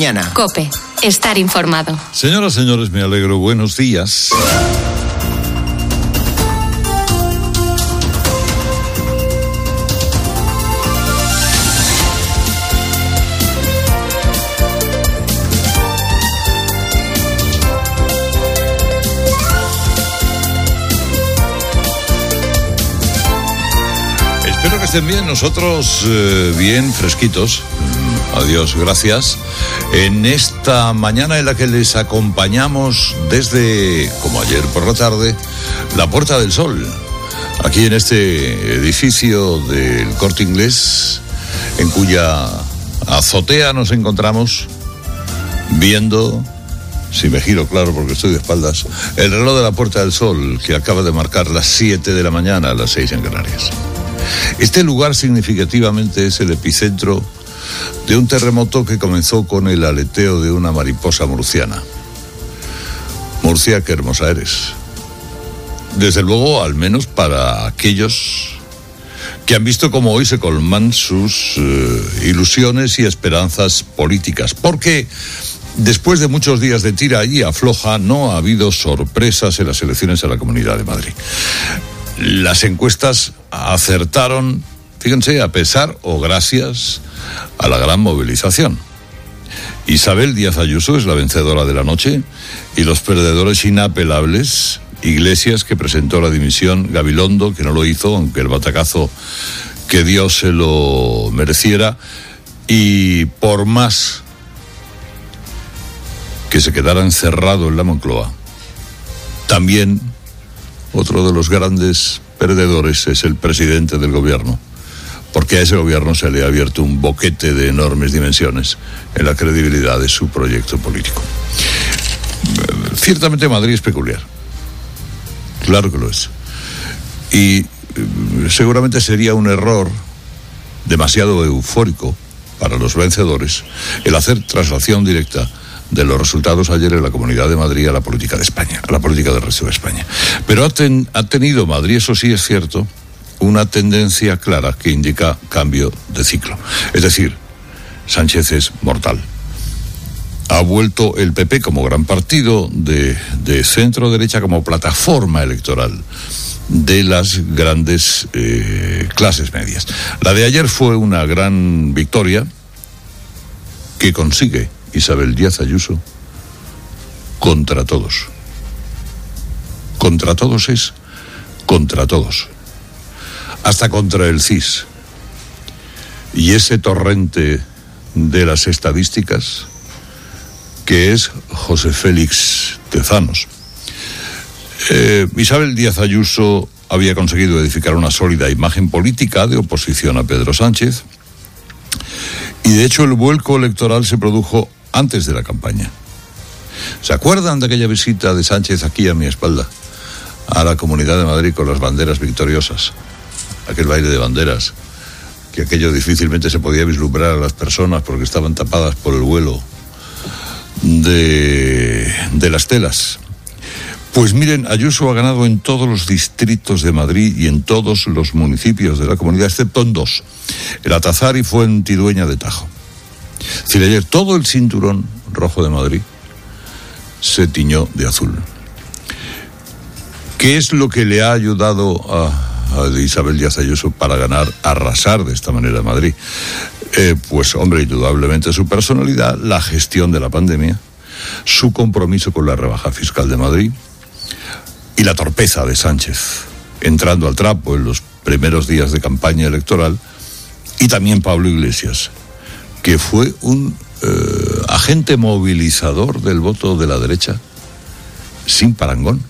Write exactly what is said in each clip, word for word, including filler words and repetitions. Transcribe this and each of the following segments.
mañana. COPE. Estar informado. Señoras, señores, me alegro. Buenos días. Espero que estén bien, nosotros eh, bien fresquitos. Adiós, gracias. En esta mañana en la que les acompañamos desde, como ayer por la tarde, la Puerta del Sol, aquí en este edificio del Corte Inglés, en cuya azotea nos encontramos viendo, si me giro claro porque estoy de espaldas, el reloj de la Puerta del Sol que acaba de marcar las siete de la mañana, las seis en Canarias. Este lugar significativamente es el epicentro de un terremoto que comenzó con el aleteo de una mariposa murciana. Murcia, qué hermosa eres. Desde luego, al menos para aquellos que han visto cómo hoy se colman sus eh, ilusiones y esperanzas políticas. Porque después de muchos días de tira y afloja, no ha habido sorpresas en las elecciones a la Comunidad de Madrid. Las encuestas acertaron, fíjense, a pesar o gracias a la gran movilización. Isabel Díaz Ayuso es la vencedora de la noche y los perdedores inapelables, Iglesias, que presentó la dimisión, Gabilondo, que no lo hizo, aunque el batacazo que dio se lo mereciera, y por más que se quedara encerrado en la Moncloa, también otro de los grandes perdedores es el presidente del gobierno, porque a ese gobierno se le ha abierto un boquete de enormes dimensiones en la credibilidad de su proyecto político. Ciertamente Madrid es peculiar, claro que lo es, y seguramente sería un error demasiado eufórico para los vencedores el hacer traslación directa de los resultados ayer en la Comunidad de Madrid a la política de España, a la política del resto de España. Pero ha, ten, ha tenido Madrid, eso sí es cierto, una tendencia clara que indica cambio de ciclo. Es decir, Sánchez es mortal. Ha vuelto el P P como gran partido de, de centro-derecha, como plataforma electoral de las grandes eh, clases medias. La de ayer fue una gran victoria que consigue Isabel Díaz Ayuso contra todos. Contra todos es contra todos. Hasta contra el C I S. Y ese torrente de las estadísticas que es José Félix Tezanos. Eh, Isabel Díaz Ayuso había conseguido edificar una sólida imagen política de oposición a Pedro Sánchez, y de hecho el vuelco electoral se produjo antes de la campaña. ¿Se acuerdan de aquella visita de Sánchez aquí a mi espalda, a la Comunidad de Madrid con las banderas victoriosas? Aquel baile de banderas, que aquello difícilmente se podía vislumbrar a las personas porque estaban tapadas por el vuelo de, de las telas. Pues miren, Ayuso ha ganado en todos los distritos de Madrid y en todos los municipios de la comunidad, excepto en dos, el Atazar y Fuentidueña de Tajo. Es decir, ayer todo el cinturón rojo de Madrid se tiñó de azul. ¿Qué es lo que le ha ayudado a, a Isabel Díaz Ayuso para ganar, arrasar de esta manera en Madrid? Eh, pues, hombre, indudablemente su personalidad, la gestión de la pandemia, su compromiso con la rebaja fiscal de Madrid y la torpeza de Sánchez, entrando al trapo en los primeros días de campaña electoral, y también Pablo Iglesias, que fue un eh, agente movilizador del voto de la derecha sin parangón.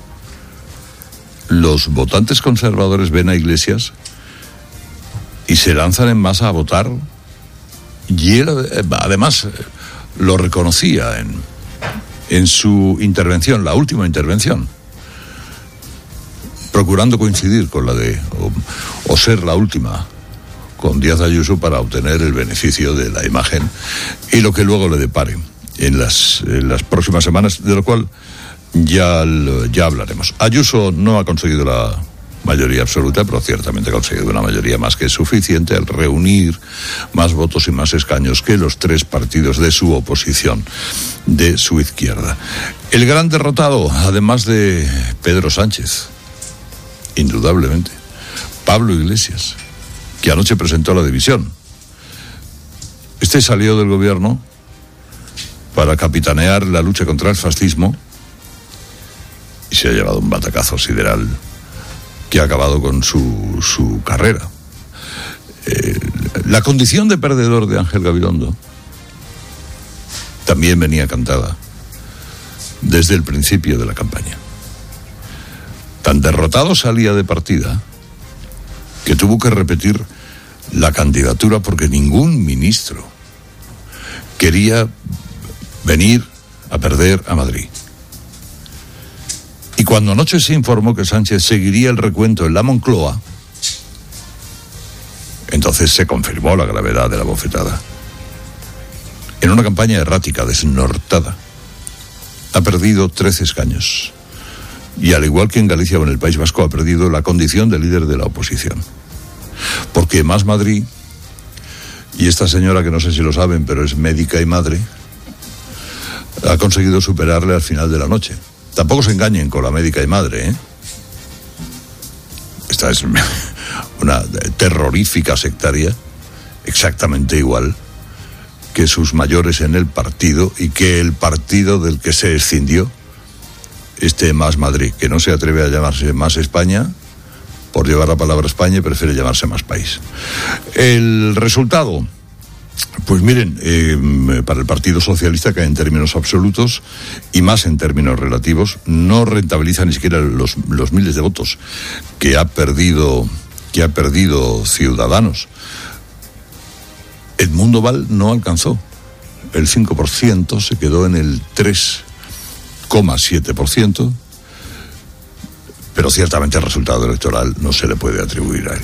Los votantes conservadores ven a Iglesias y se lanzan en masa a votar, y él además lo reconocía en, en su intervención, la última intervención, procurando coincidir con la de, o, o ser la última, con Díaz Ayuso, para obtener el beneficio de la imagen y lo que luego le depare en las, en las próximas semanas, de lo cual ya, ya hablaremos. Ayuso no ha conseguido la, mayoría absoluta, pero ciertamente ha conseguido una mayoría más que suficiente al reunir más votos y más escaños que los tres partidos de su oposición, de su izquierda. El gran derrotado, además de Pedro Sánchez, indudablemente, Pablo Iglesias, que anoche presentó la división. Este salió del gobierno para capitanear la lucha contra el fascismo y se ha llevado un batacazo sideral que ha acabado con su, su carrera. Eh, la condición de perdedor de Ángel Gabilondo también venía cantada desde el principio de la campaña. Tan derrotado salía de partida que tuvo que repetir la candidatura porque ningún ministro quería venir a perder a Madrid. Y cuando anoche se informó que Sánchez seguiría el recuento en la Moncloa, entonces se confirmó la gravedad de la bofetada. En una campaña errática, desnortada, ha perdido trece escaños. Y al igual que en Galicia o en el País Vasco, ha perdido la condición de líder de la oposición. Porque Más Madrid, y esta señora que no sé si lo saben, pero es médica y madre, ha conseguido superarle al final de la noche. Tampoco se engañen con la médica y madre, ¿eh? Esta es una terrorífica sectaria, exactamente igual que sus mayores en el partido y que el partido del que se escindió, este Más Madrid, que no se atreve a llamarse Más España, por llevar la palabra España, y prefiere llamarse Más País. El resultado, pues miren, eh, para el Partido Socialista, que en términos absolutos y más en términos relativos, no rentabiliza ni siquiera los, los miles de votos que ha perdido, que ha perdido Ciudadanos. Edmundo Val no alcanzó el cinco por ciento, se quedó en el tres coma siete por ciento, pero ciertamente el resultado electoral no se le puede atribuir a él.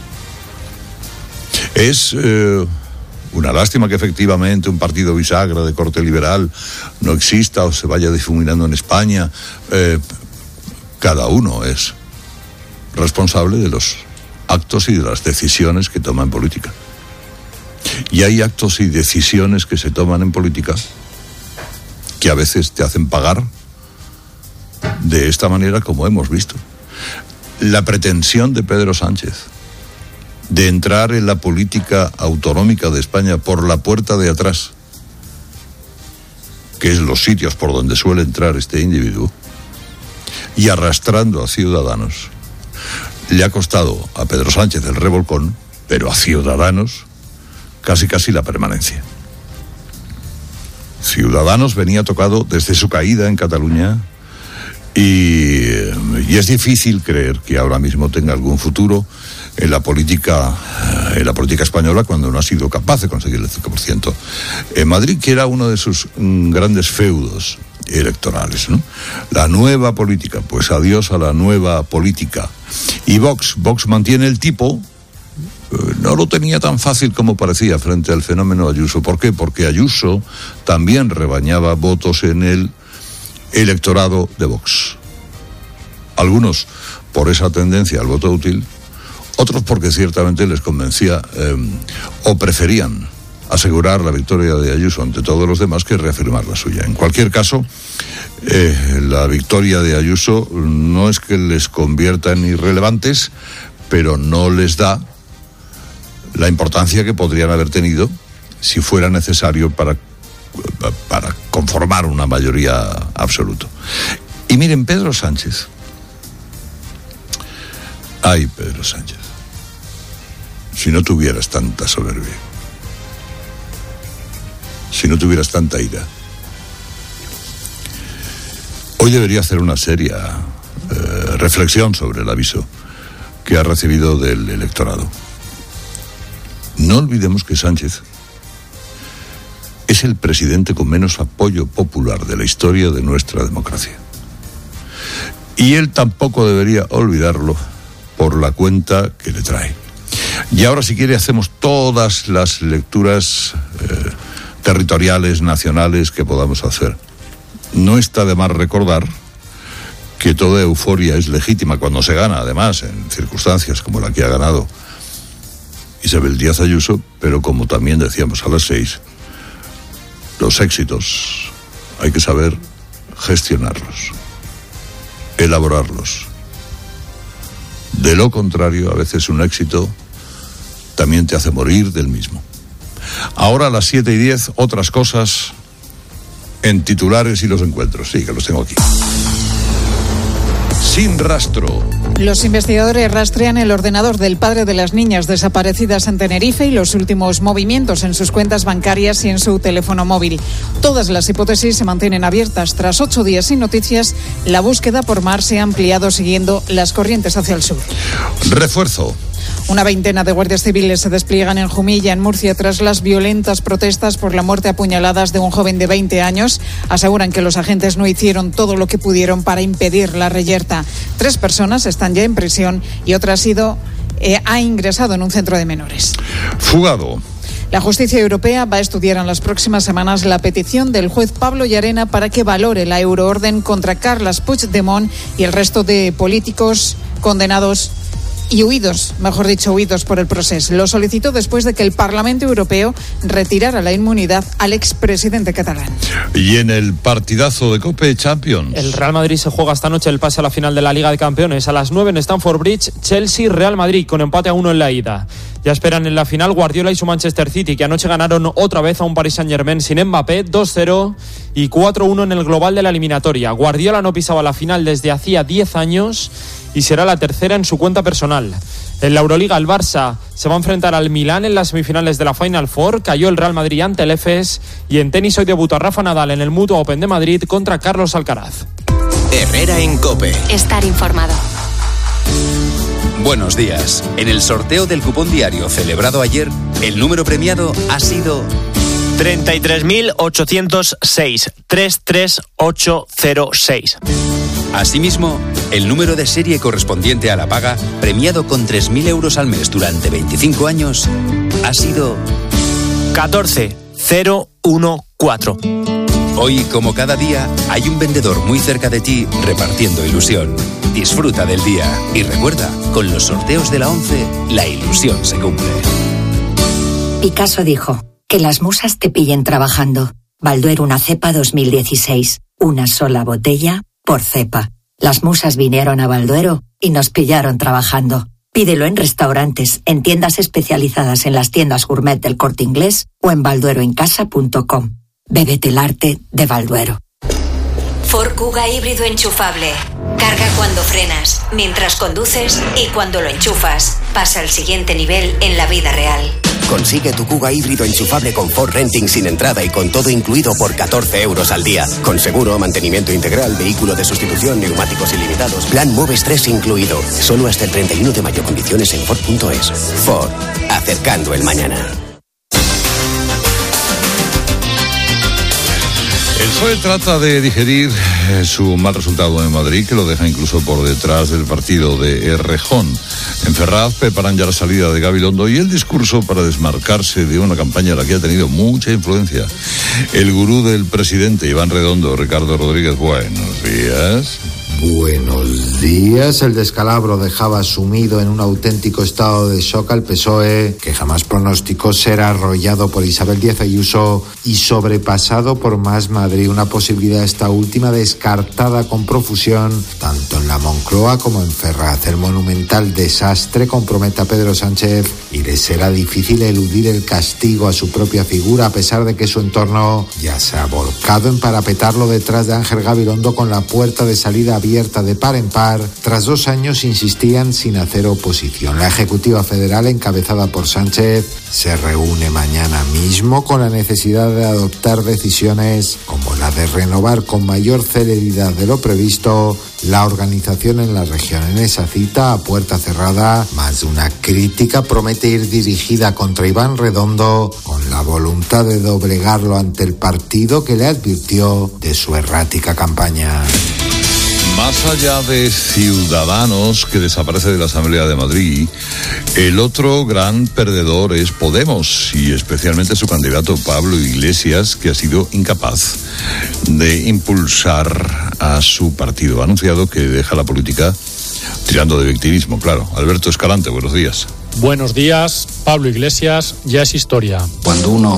Es eh, una lástima que efectivamente un partido bisagra de corte liberal no exista o se vaya difuminando en España. Eh, cada uno es responsable de los actos y de las decisiones que toma en política. Y hay actos y decisiones que se toman en política que a veces te hacen pagar de esta manera, como hemos visto. La pretensión de Pedro Sánchez de entrar en la política autonómica de España por la puerta de atrás, que es los sitios por donde suele entrar este individuo, y arrastrando a Ciudadanos, le ha costado a Pedro Sánchez el revolcón, pero a Ciudadanos casi casi la permanencia. Ciudadanos venía tocado desde su caída en Cataluña y, y es difícil creer que ahora mismo tenga algún futuro en la política en la política española cuando no ha sido capaz de conseguir el cinco por ciento en Madrid, que era uno de sus mm, grandes feudos electorales, ¿no? La nueva política, pues adiós a la nueva política. Y Vox, Vox mantiene el tipo. No lo tenía tan fácil como parecía frente al fenómeno Ayuso. ¿Por qué? Porque Ayuso también rebañaba votos en el electorado de Vox. Algunos por esa tendencia al voto útil, otros porque ciertamente les convencía eh, o preferían asegurar la victoria de Ayuso ante todos los demás que reafirmar la suya. En cualquier caso, eh, la victoria de Ayuso no es que les convierta en irrelevantes, pero no les da la importancia que podrían haber tenido si fuera necesario para, para conformar una mayoría absoluta. Y miren, Pedro Sánchez. Ay, Pedro Sánchez. Si no tuvieras tanta soberbia, si no tuvieras tanta ira, hoy debería hacer una seria eh, reflexión sobre el aviso que ha recibido del electorado. No olvidemos que Sánchez es el presidente con menos apoyo popular de la historia de nuestra democracia. Y él tampoco debería olvidarlo por la cuenta que le trae. Y ahora, si quiere, hacemos todas las lecturas eh, territoriales, nacionales que podamos hacer. No está de más recordar que toda euforia es legítima cuando se gana, además, en circunstancias como la que ha ganado Isabel Díaz Ayuso, pero como también decíamos a las seis, los éxitos hay que saber gestionarlos, elaborarlos. De lo contrario, a veces un éxito también te hace morir del mismo. Ahora a las siete y diez, otras cosas en titulares y los encuentros. Sí, que los tengo aquí. Sin rastro. Los investigadores rastrean el ordenador del padre de las niñas desaparecidas en Tenerife y los últimos movimientos en sus cuentas bancarias y en su teléfono móvil. Todas las hipótesis se mantienen abiertas. Tras ocho días sin noticias, la búsqueda por mar se ha ampliado siguiendo las corrientes hacia el sur. Refuerzo. Una veintena de guardias civiles se despliegan en Jumilla, en Murcia, tras las violentas protestas por la muerte a puñaladas de un joven de veinte años. Aseguran que los agentes no hicieron todo lo que pudieron para impedir la reyerta. Tres personas están ya en prisión y otra ha sido, eh, ha ingresado en un centro de menores. Fugado. La justicia europea va a estudiar en las próximas semanas la petición del juez Pablo Llarena para que valore la euroorden contra Carles Puigdemont y el resto de políticos condenados y huidos, mejor dicho, huidos por el proceso. Lo solicitó después de que el Parlamento Europeo retirara la inmunidad al expresidente catalán. Y en el partidazo de COPE Champions. El Real Madrid se juega esta noche el pase a la final de la Liga de Campeones. A las nueve en Stamford Bridge, Chelsea-Real Madrid, con empate a uno en la ida. Ya esperan en la final Guardiola y su Manchester City, que anoche ganaron otra vez a un Paris Saint-Germain sin Mbappé, dos cero y cuatro uno en el global de la eliminatoria. Guardiola no pisaba la final desde hacía diez años y será la tercera en su cuenta personal. En la Euroliga, el Barça se va a enfrentar al Milán en las semifinales de la Final Four. Cayó el Real Madrid ante el Efes. Y en tenis hoy debuta Rafa Nadal en el Mutua Open de Madrid contra Carlos Alcaraz. Herrera en COPE. Estar informado. Buenos días. En el sorteo del cupón diario celebrado ayer, el número premiado ha sido treinta y tres mil ochocientos seis. tres tres ocho cero seis. Asimismo, el número de serie correspondiente a la paga, premiado con tres mil euros al mes durante veinticinco años, ha sido catorce cero uno cuatro. Hoy, como cada día, hay un vendedor muy cerca de ti repartiendo ilusión. Disfruta del día y recuerda, con los sorteos de la once, la ilusión se cumple. Picasso dijo, que las musas te pillen trabajando. Balduero una cepa dos mil dieciséis, una sola botella por cepa. Las musas vinieron a Balduero y nos pillaron trabajando. Pídelo en restaurantes, en tiendas especializadas en las tiendas gourmet del Corte Inglés o en baldueroencasa punto com. Bébete el arte de Balduero. Ford Kuga híbrido enchufable. Carga cuando frenas, mientras conduces y cuando lo enchufas. Pasa al siguiente nivel en la vida real. Consigue tu Kuga híbrido enchufable con Ford Renting sin entrada y con todo incluido por catorce euros al día. Con seguro, mantenimiento integral, vehículo de sustitución, neumáticos ilimitados. Plan Moves tres incluido. Solo hasta el treinta y uno de mayo. Condiciones en Ford punto es. Ford. Acercando el mañana. El P S O E trata de digerir eh, su mal resultado en Madrid, que lo deja incluso por detrás del partido de Errejón. En Ferraz preparan ya la salida de Gabilondo y el discurso para desmarcarse de una campaña en la que ha tenido mucha influencia el gurú del presidente, Iván Redondo. Ricardo Rodríguez, buenos días. Buenos días. El descalabro dejaba sumido en un auténtico estado de shock al P S O E, que jamás pronosticó ser arrollado por Isabel Díaz Ayuso y sobrepasado por Más Madrid, una posibilidad esta última descartada con profusión tanto en la Moncloa como en Ferraz. El monumental desastre compromete a Pedro Sánchez y le será difícil eludir el castigo a su propia figura, a pesar de que su entorno ya se ha volcado en parapetarlo detrás de Ángel Gabilondo con la puerta de salida abierta abierta de par en par. Tras dos años insistían sin hacer oposición. La Ejecutiva Federal, encabezada por Sánchez, se reúne mañana mismo con la necesidad de adoptar decisiones como la de renovar con mayor celeridad de lo previsto la organización en la región. En esa cita, a puerta cerrada, más de una crítica promete ir dirigida contra Iván Redondo, con la voluntad de doblegarlo ante el partido que le advirtió de su errática campaña. Más allá de Ciudadanos, que desaparece de la Asamblea de Madrid, el otro gran perdedor es Podemos, y especialmente su candidato Pablo Iglesias, que ha sido incapaz de impulsar a su partido. Ha anunciado que deja la política tirando de victimismo, claro. Alberto Escalante, buenos días. Buenos días. Pablo Iglesias ya es historia. Cuando uno